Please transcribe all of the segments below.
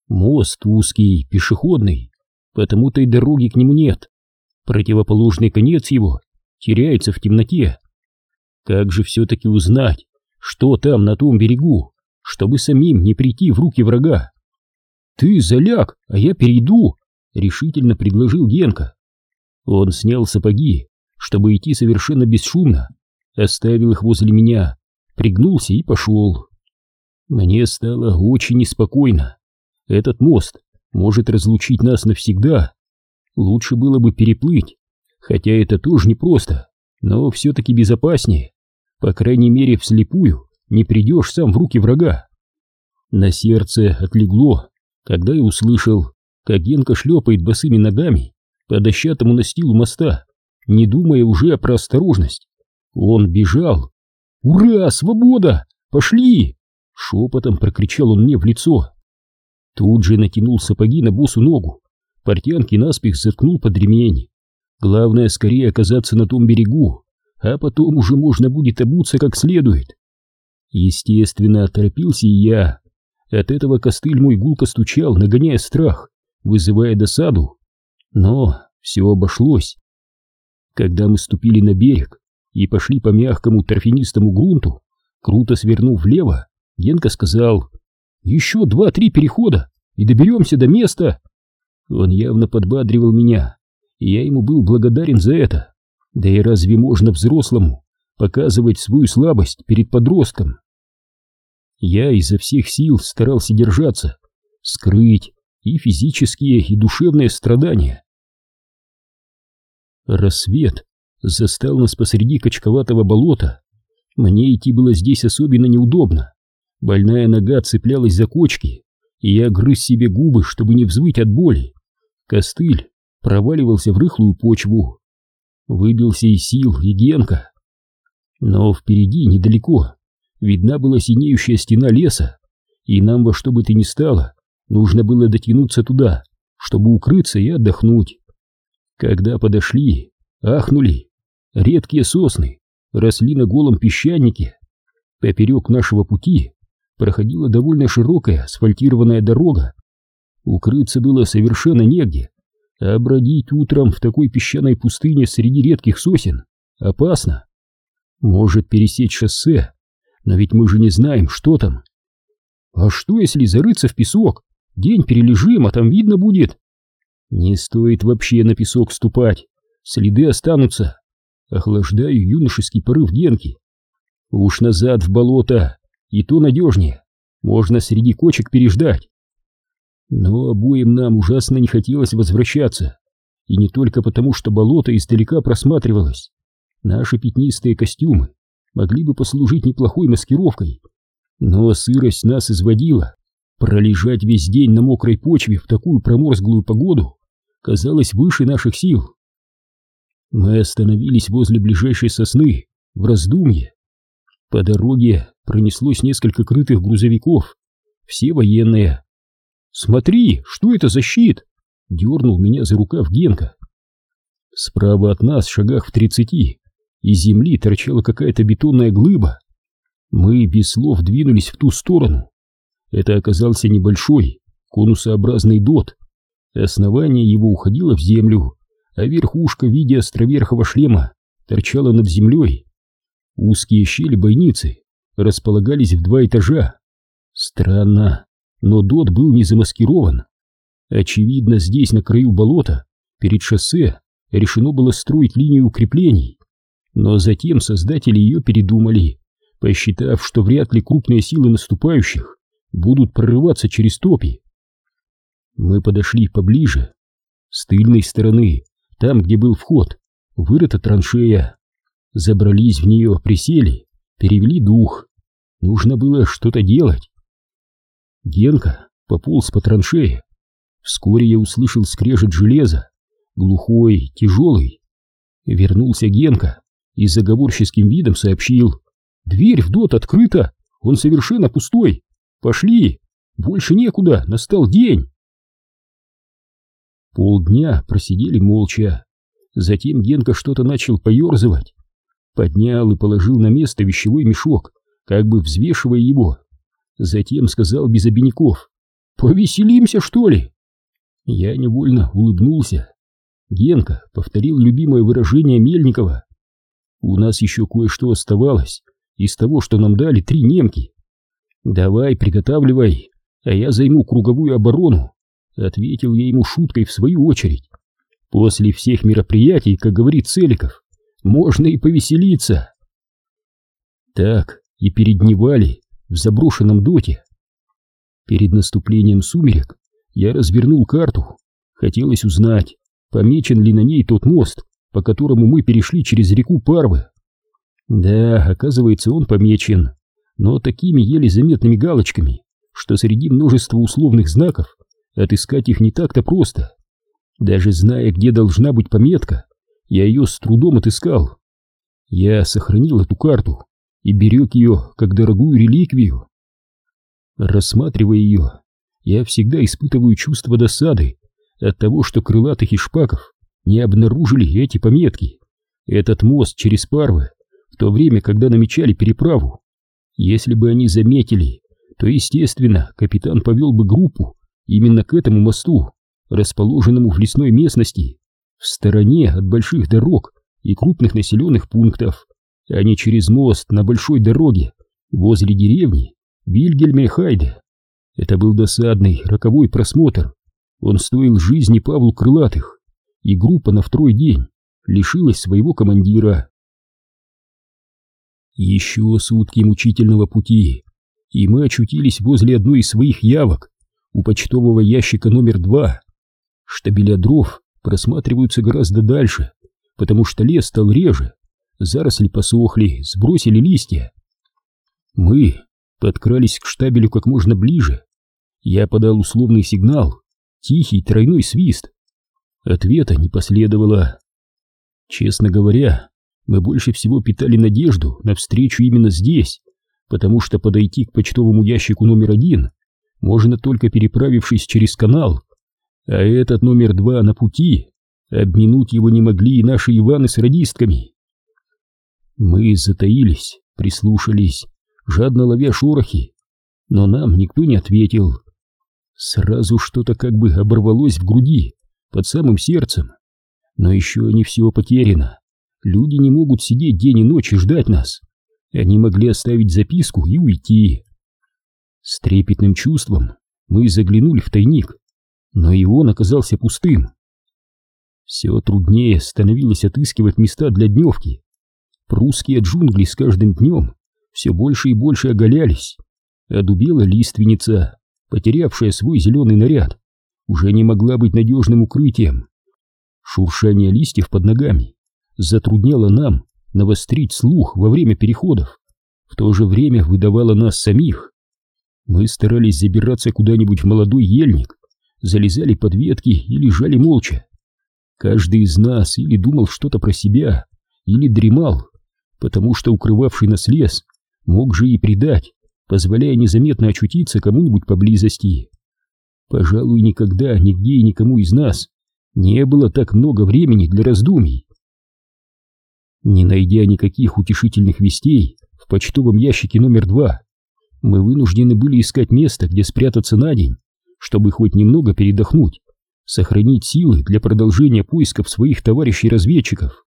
Мост узкий, пешеходный, потому-то и дороги к нему нет. Противоположный конец его теряется в темноте. Как же все-таки узнать, что там на том берегу, чтобы самим не прийти в руки врага? «Ты заляг, а я перейду», — решительно предложил Генка. Он снял сапоги, чтобы идти совершенно бесшумно, оставил их возле меня, пригнулся и пошел. Мне стало очень неспокойно. Этот мост может разлучить нас навсегда. Лучше было бы переплыть, хотя это тоже непросто, но все-таки безопаснее. По крайней мере, вслепую не придешь сам в руки врага. На сердце отлегло, когда я услышал, как Генка шлепает босыми ногами по дощатому настилу моста, не думая уже про осторожность. Он бежал. «Ура! Свобода! Пошли!» — шепотом прокричал он мне в лицо. Тут же натянул сапоги на босу ногу, портянки наспех заткнул под ремень. Главное скорее оказаться на том берегу, а потом уже можно будет обуться как следует. Естественно, торопился и я. От этого костыль мой гулко стучал, нагоняя страх, вызывая досаду. Но все обошлось. Когда мы ступили на берег и пошли по мягкому торфянистому грунту, круто свернув влево, Генка сказал: «Еще 2-3 перехода, и доберемся до места». Он явно подбадривал меня, и я ему был благодарен за это. Да и разве можно взрослому показывать свою слабость перед подростком? Я изо всех сил старался держаться, скрыть и физические, и душевные страдания. Рассвет застал нас посреди качковатого болота. Мне идти было здесь особенно неудобно. Больная нога цеплялась за кочки, и я грыз себе губы, чтобы не взвыть от боли. Костыль проваливался в рыхлую почву. Выбился из сил и Генка. Но впереди, недалеко, видна была синеющая стена леса, и нам во что бы то ни стало нужно было дотянуться туда, чтобы укрыться и отдохнуть. Когда подошли, ахнули. Редкие сосны росли на голом песчанике. Поперек нашего пути проходила довольно широкая асфальтированная дорога. Укрыться было совершенно негде, а бродить утром в такой песчаной пустыне среди редких сосен опасно. Может пересечь шоссе, но ведь мы же не знаем, что там. А что, если зарыться в песок? День перележим, а там видно будет. Не стоит вообще на песок ступать, следы останутся. Охлаждаю юношеский порыв Генки. Уж назад в болото, и то надежнее. Можно среди кочек переждать. Но обоим нам ужасно не хотелось возвращаться. И не только потому, что болото издалека просматривалось. Наши пятнистые костюмы могли бы послужить неплохой маскировкой. Но сырость нас изводила. Пролежать весь день на мокрой почве в такую проморзглую погоду казалось выше наших сил. Мы остановились возле ближайшей сосны, в раздумье. По дороге пронеслось несколько крытых грузовиков, все военные. «Смотри, что это за щит?» — дернул меня за рукав Генка. Справа от нас, шагах в 30, из земли торчала какая-то бетонная глыба. Мы без слов двинулись в ту сторону. Это оказался небольшой, конусообразный дот. Основание его уходило в землю, а верхушка в виде островерхого шлема торчала над землей. Узкие щели бойницы располагались в 2 этажа. Странно, но дот был не замаскирован. Очевидно, здесь, на краю болота, перед шоссе, решено было строить линию укреплений. Но затем создатели ее передумали, посчитав, что вряд ли крупные силы наступающих будут прорываться через топи. Мы подошли поближе. С тыльной стороны, там, где был вход, вырыта траншея. Забрались в нее, присели, перевели дух. Нужно было что-то делать. Генка пополз по траншее. Вскоре я услышал скрежет железа, глухой, тяжелый. Вернулся Генка и с заговорческим видом сообщил: «Дверь в дот открыта, он совершенно пустой. Пошли, больше некуда, настал день». Полдня просидели молча. Затем Генка что-то начал поерзывать. Поднял и положил на место вещевой мешок, как бы взвешивая его. Затем сказал без обиняков: Повеселимся, что ли? Я невольно улыбнулся. Генка повторил любимое выражение Мельникова. У нас еще кое-что оставалось из того, что нам дали 3 немки. Давай, приготавливай, а я займу круговую оборону, ответил я ему шуткой в свою очередь. После всех мероприятий, как говорит Целиков, можно и повеселиться. Так и передневали в заброшенном доте. Перед наступлением сумерек я развернул карту. Хотелось узнать, помечен ли на ней тот мост, по которому мы перешли через реку Парвы. Да, оказывается, он помечен, но такими еле заметными галочками, что среди множества условных знаков отыскать их не так-то просто. Даже зная, где должна быть пометка, я ее с трудом отыскал. Я сохранил эту карту и берег ее как дорогую реликвию. Рассматривая ее, я всегда испытываю чувство досады от того, что крылатых и шпаков не обнаружили эти пометки. Этот мост через Парвы в то время, когда намечали переправу. Если бы они заметили, то, естественно, капитан повел бы группу именно к этому мосту, расположенному в лесной местности, в стороне от больших дорог и крупных населенных пунктов, а не через мост на большой дороге возле деревни Вильгельмехайде. Это был досадный, роковой просмотр. Он стоил жизни Павлу Крылатых, и группа на второй день лишилась своего командира. Еще сутки мучительного пути, и мы очутились возле одной из своих явок, у почтового ящика номер 2. Штабеля дров просматриваются гораздо дальше, потому что лес стал реже, заросли посохли, сбросили листья. Мы подкрались к штабелю как можно ближе. Я подал условный сигнал, тихий тройной свист. Ответа не последовало. Честно говоря, мы больше всего питали надежду на встречу именно здесь, потому что подойти к почтовому ящику номер 1 можно только переправившись через канал, а этот номер 2 на пути, обминуть его не могли и наши Иваны с радистками. Мы затаились, прислушались, жадно ловя шорохи, но нам никто не ответил. Сразу что-то как бы оборвалось в груди, под самым сердцем. Но еще не все потеряно. Люди не могут сидеть день и ночь и ждать нас. Они могли оставить записку и уйти. С трепетным чувством мы заглянули в тайник, но и он оказался пустым. Все труднее становилось отыскивать места для дневки. Прусские джунгли с каждым днем все больше и больше оголялись. Одубела лиственница, потерявшая свой зеленый наряд, уже не могла быть надежным укрытием. Шуршание листьев под ногами затрудняло нам навострить слух во время переходов, в то же время выдавало нас самих. Мы старались забираться куда-нибудь в молодой ельник, залезали под ветки и лежали молча. Каждый из нас или думал что-то про себя, или дремал, потому что укрывавший нас лес мог же и предать, позволяя незаметно очутиться кому-нибудь поблизости. Пожалуй, никогда, нигде и никому из нас не было так много времени для раздумий. Не найдя никаких утешительных вестей в почтовом ящике номер 2, мы вынуждены были искать место, где спрятаться на день, чтобы хоть немного передохнуть, сохранить силы для продолжения поисков своих товарищей-разведчиков.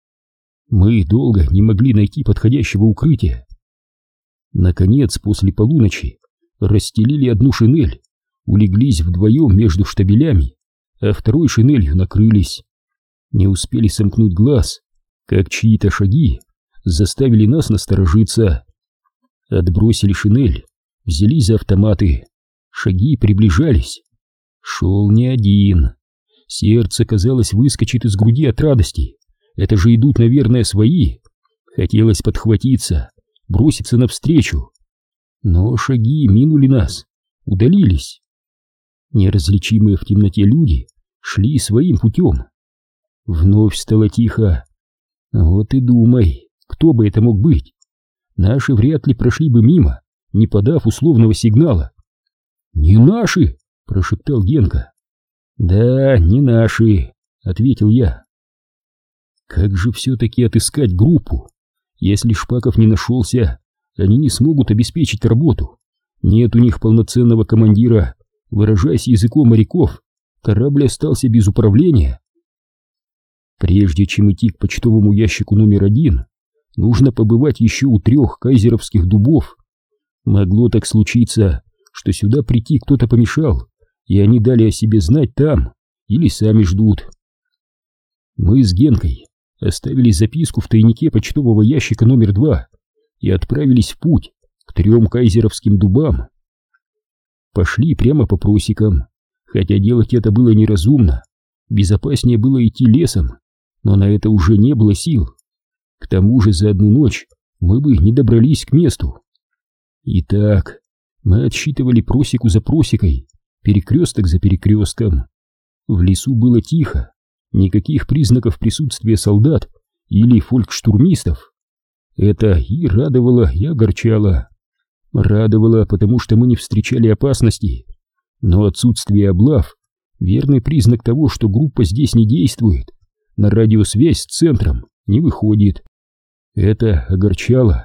Мы долго не могли найти подходящего укрытия. Наконец, после полуночи, расстелили одну шинель, улеглись вдвоем между штабелями, а второй шинелью накрылись. Не успели сомкнуть глаз, как чьи-то шаги заставили нас насторожиться. Отбросили шинель, взялись за автоматы. Шаги приближались. Шел не один. Сердце, казалось, выскочит из груди от радости. Это же идут, наверное, свои. Хотелось подхватиться, броситься навстречу. Но шаги минули нас, удалились. Неразличимые в темноте люди шли своим путем. Вновь стало тихо. Вот и думай, кто бы это мог быть. Наши вряд ли прошли бы мимо, не подав условного сигнала. «Не наши!» — прошептал Генка. «Да, не наши», — ответил я. Как же все-таки отыскать группу? Если Шпаков не нашелся, они не смогут обеспечить работу. Нет у них полноценного командира, Выражаясь языком моряков, корабль остался без управления. Прежде чем идти к почтовому ящику номер 1, нужно побывать еще у 3 кайзеровских дубов. Могло так случиться, что сюда прийти кто-то помешал, и они дали о себе знать там, или сами ждут. Мы с Генкой оставили записку в тайнике почтового ящика номер 2 и отправились в путь к 3 кайзеровским дубам. Пошли прямо по просекам, хотя делать это было неразумно. Безопаснее было идти лесом, но на это уже не было сил. К тому же за одну ночь мы бы не добрались к месту. Итак, мы отсчитывали просеку за просекой, перекресток за перекрестком. В лесу было тихо, никаких признаков присутствия солдат или фолькштурмистов. Это и радовало, и огорчало. Радовало, потому что мы не встречали опасности, но отсутствие облав — верный признак того, что группа здесь не действует, на радиосвязь с центром не выходит. Это огорчало.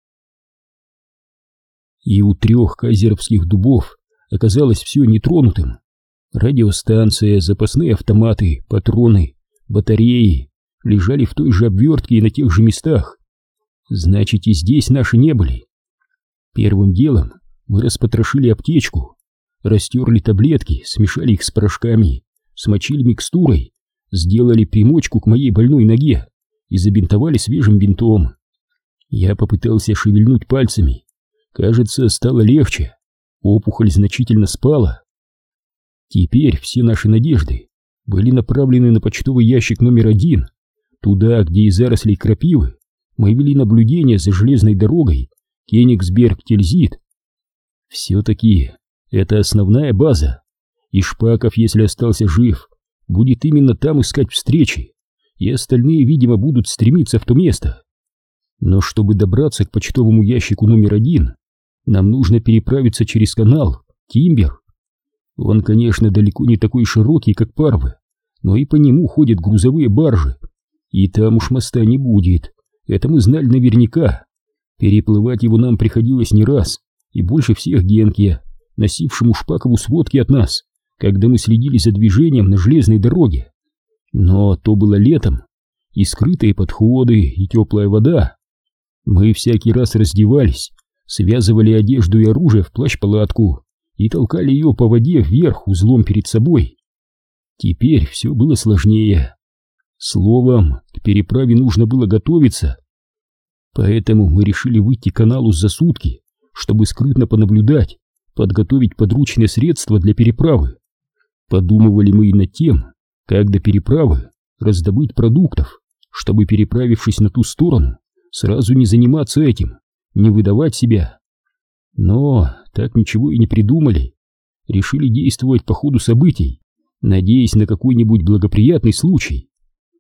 И у 3 кайзеровских дубов оказалось все нетронутым. Радиостанция, запасные автоматы, патроны, батареи лежали в той же обвертке и на тех же местах. Значит, и здесь наши не были. Первым делом мы распотрошили аптечку, растерли таблетки, смешали их с порошками, смочили микстурой, сделали примочку к моей больной ноге и забинтовали свежим бинтом. Я попытался шевельнуть пальцами. Кажется, стало легче. Опухоль значительно спала. Теперь все наши надежды были направлены на почтовый ящик номер 1, туда, где из зарослей крапивы мы вели наблюдение за железной дорогой Кенигсберг-Тильзит. Все-таки это основная база, и Шпаков, если остался жив, будет именно там искать встречи, и остальные, видимо, будут стремиться в то место. Но чтобы добраться к почтовому ящику номер 1, нам нужно переправиться через канал Тимбер. Он, конечно, далеко не такой широкий, как Парвы, но и по нему ходят грузовые баржи, и там уж моста не будет, это мы знали наверняка. Переплывать его нам приходилось не раз, и больше всех Генке, носившему Шпакову сводки от нас, когда мы следили за движением на железной дороге. Но то было летом, и скрытые подходы, и теплая вода. Мы всякий раз раздевались, связывали одежду и оружие в плащ-палатку и толкали ее по воде вверх узлом перед собой. Теперь все было сложнее. Словом, к переправе нужно было готовиться. Поэтому мы решили выйти к каналу за сутки, чтобы скрытно понаблюдать, подготовить подручные средства для переправы. Подумывали мы и над тем, как до переправы раздобыть продуктов, чтобы, переправившись на ту сторону, сразу не заниматься этим, не выдавать себя. Но так ничего и не придумали. Решили действовать по ходу событий, надеясь на какой-нибудь благоприятный случай.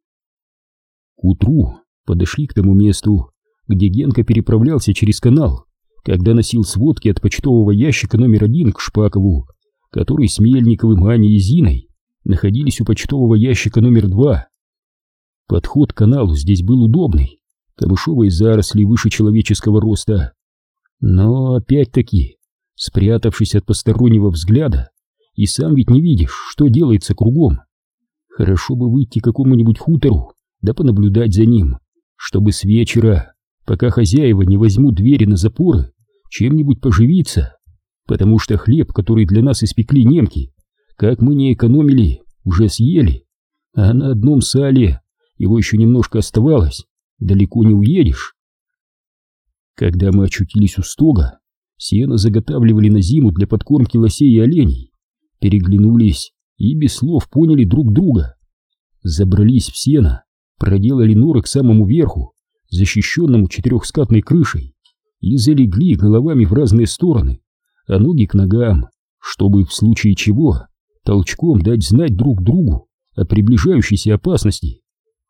К утру подошли к тому месту, где Генка переправлялся через канал, когда носил сводки от почтового ящика номер 1 к Шпакову, который с Мельниковым, Аней и Зиной находились у почтового ящика номер 2. Подход к каналу здесь был удобный, камышовые заросли выше человеческого роста. Но опять-таки, спрятавшись от постороннего взгляда, и сам ведь не видишь, что делается кругом. Хорошо бы выйти к какому-нибудь хутору, да понаблюдать за ним, чтобы с вечера, пока хозяева не возьмут двери на запоры, чем-нибудь поживиться, потому что хлеб, который для нас испекли немки, как мы не экономили, уже съели, а на одном сале его еще немножко оставалось, далеко не уедешь. Когда мы очутились у стога, сено заготавливали на зиму для подкормки лосей и оленей, переглянулись и без слов поняли друг друга. Забрались в сено, проделали норы к самому верху, защищенному четырехскатной крышей, и залегли головами в разные стороны, а ноги к ногам, чтобы в случае чего толчком дать знать друг другу о приближающейся опасности.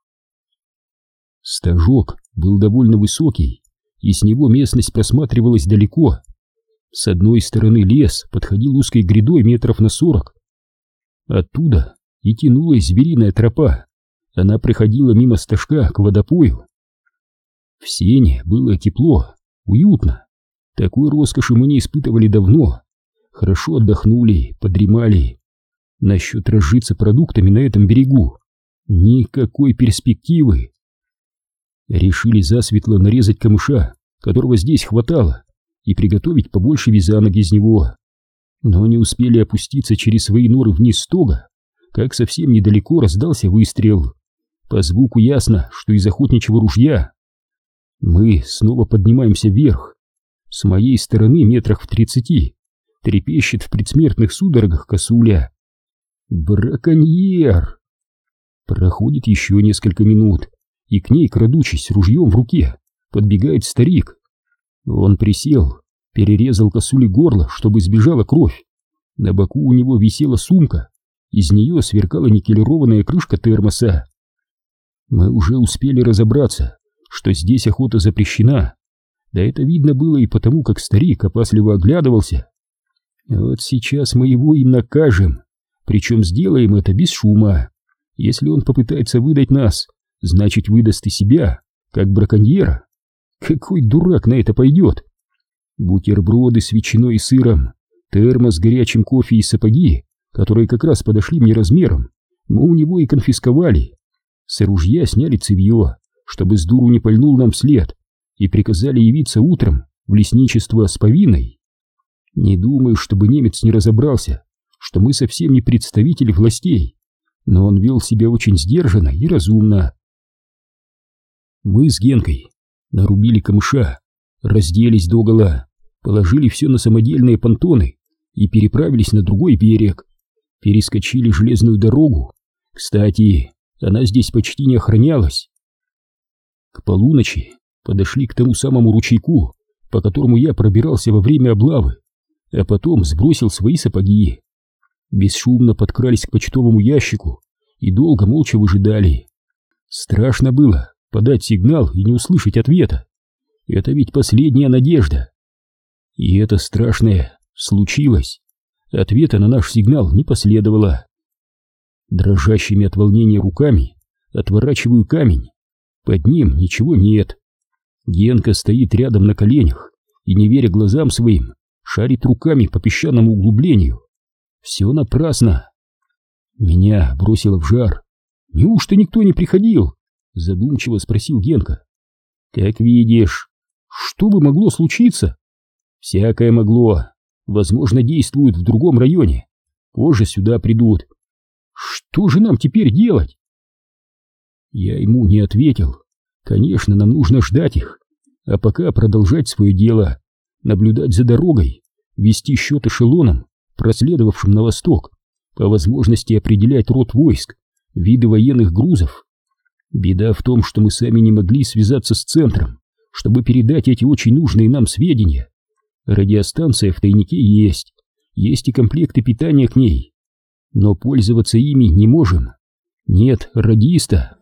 Стажок был довольно высокий, и с него местность просматривалась далеко. С одной стороны лес подходил узкой грядой метров на 40. Оттуда и тянулась звериная тропа, она проходила мимо стажка к водопою. В сене было тепло, уютно. Такой роскоши мы не испытывали давно, хорошо отдохнули, подремали. Насчет разжиться продуктами на этом берегу никакой перспективы. Решили засветло нарезать камыша, которого здесь хватало, и приготовить побольше вязанок из него. Но не успели опуститься через свои норы вниз стога, как совсем недалеко раздался выстрел. По звуку ясно, что из охотничьего ружья. Мы снова поднимаемся вверх. С моей стороны метрах в 30 трепещет в предсмертных судорогах косуля. Браконьер! Проходит еще несколько минут, и к ней, крадучись ружьем в руке, подбегает старик. Он присел, перерезал косуле горло, чтобы сбежала кровь. На боку у него висела сумка, из нее сверкала никелированная крышка термоса. Мы уже успели разобраться, что здесь охота запрещена. Да это видно было и потому, как старик опасливо оглядывался. Вот сейчас мы его и накажем, причем сделаем это без шума. Если он попытается выдать нас, значит выдаст и себя, как браконьера. Какой дурак на это пойдет? Бутерброды с ветчиной и сыром, термос с горячим кофе и сапоги, которые как раз подошли мне размером, мы у него и конфисковали. С ружья сняли цевье, чтобы с дуру не пальнул нам вслед, и приказали явиться утром в лесничество с повинной. Не думаю, чтобы немец не разобрался, что мы совсем не представители властей, но он вел себя очень сдержанно и разумно. Мы с Генкой нарубили камыша, разделись догола, положили все на самодельные понтоны и переправились на другой берег. Перескочили железную дорогу. Кстати, она здесь почти не охранялась. К полуночи подошли к тому самому ручейку, по которому я пробирался во время облавы, а потом сбросил свои сапоги. Бесшумно подкрались к почтовому ящику и долго молча выжидали. Страшно было подать сигнал и не услышать ответа. Это ведь последняя надежда. И это страшное случилось. Ответа на наш сигнал не последовало. Дрожащими от волнения руками отворачиваю камень. Под ним ничего нет. Генка стоит рядом на коленях и, не веря глазам своим, шарит руками по песчаному углублению. Все напрасно. Меня бросило в жар. «Неужто никто не приходил?» — задумчиво спросил Генка. «Как видишь. Что бы могло случиться?» «Всякое могло. Возможно, действуют в другом районе. Позже сюда придут. Что же нам теперь делать?» Я ему не ответил. Конечно, нам нужно ждать их, а пока продолжать свое дело, наблюдать за дорогой, вести счет эшелонам, проследовавшим на восток, по возможности определять род войск, виды военных грузов. Беда в том, что мы сами не могли связаться с центром, чтобы передать эти очень нужные нам сведения. Радиостанция в тайнике есть и комплекты питания к ней, но пользоваться ими не можем. Нет радиста.